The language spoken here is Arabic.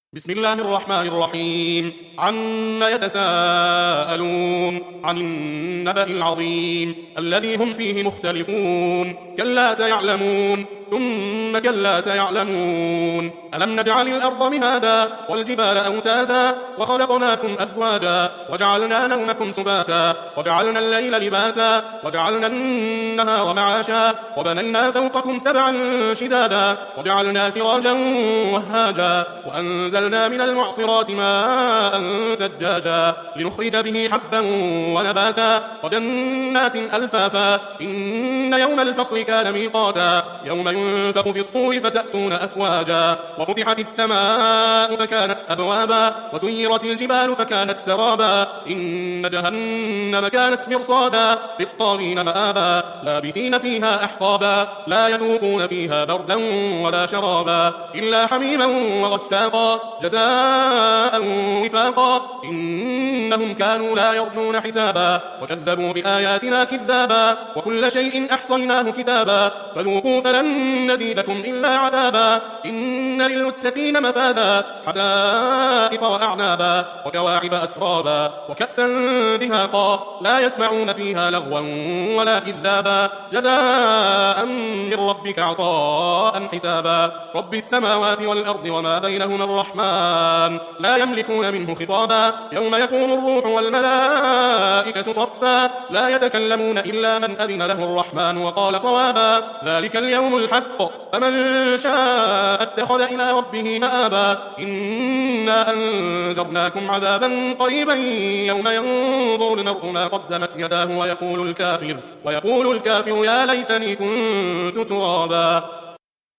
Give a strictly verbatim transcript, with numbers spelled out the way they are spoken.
بسم الله الرحمن الرحيم. عما يتساءلون عن النبأ العظيم الذي هم فيه مختلفون. كلا سيعلمون ثم كلا سيعلمون. ألم نجعل الأرض مهادا والجبال أوتادا وخلقناكم أزواجا وجعلنا نومكم سباتا وجعلنا الليل لباسا وجعلنا النهار معاشا وبنينا فوقكم سبعا شدادا وجعلنا سراجا وهاجا وأنزلنا من المعصرات ماء ثجاجا لنخرج به حبا ونباتا وجنات ألفافا. إن يوم الفصل كان ميقاتا يوم ينفخ في الصور فتأتون أفواجا وفتحت السماء فكانت أبوابا وسيرت الجبال فكانت سرابا. إن جهنم كانت مرصادا للطاغين مآبا لابثين فيها أحقابا لا يذوقون فيها بردا ولا شرابا إلا حميما وغساقا جزاء وفاقا. إنهم كانوا لا يرجون حسابا وكذبوا بآياتنا كذابا وكل شيء أحصيناه كتابا فذوقوا فلن نزيدكم إلا عذابا. إن للمتقين مفازا حدائق وأعنابا وكواعب أترابا وكأسا دهاقا لا يسمعون فيها لغوا ولا كذابا جزاء من ربك عطاء حسابا. رب السماوات والأرض وما بينهما الرحمن لا يملكون منه خطابا يوم يكون الروح والملائكة صفا لا يتكلمون إلا من أذن له الرحمن وقال صوابا. ذلك اليوم الحق فمن شاء اتخذ إلى ربه مآبا. إنا أنذرناكم عذابا قريبا يوم ينظر المرء ما قدمت يداه ويقول الكافر ويقول الكافر يا ليتني كنت ترابا.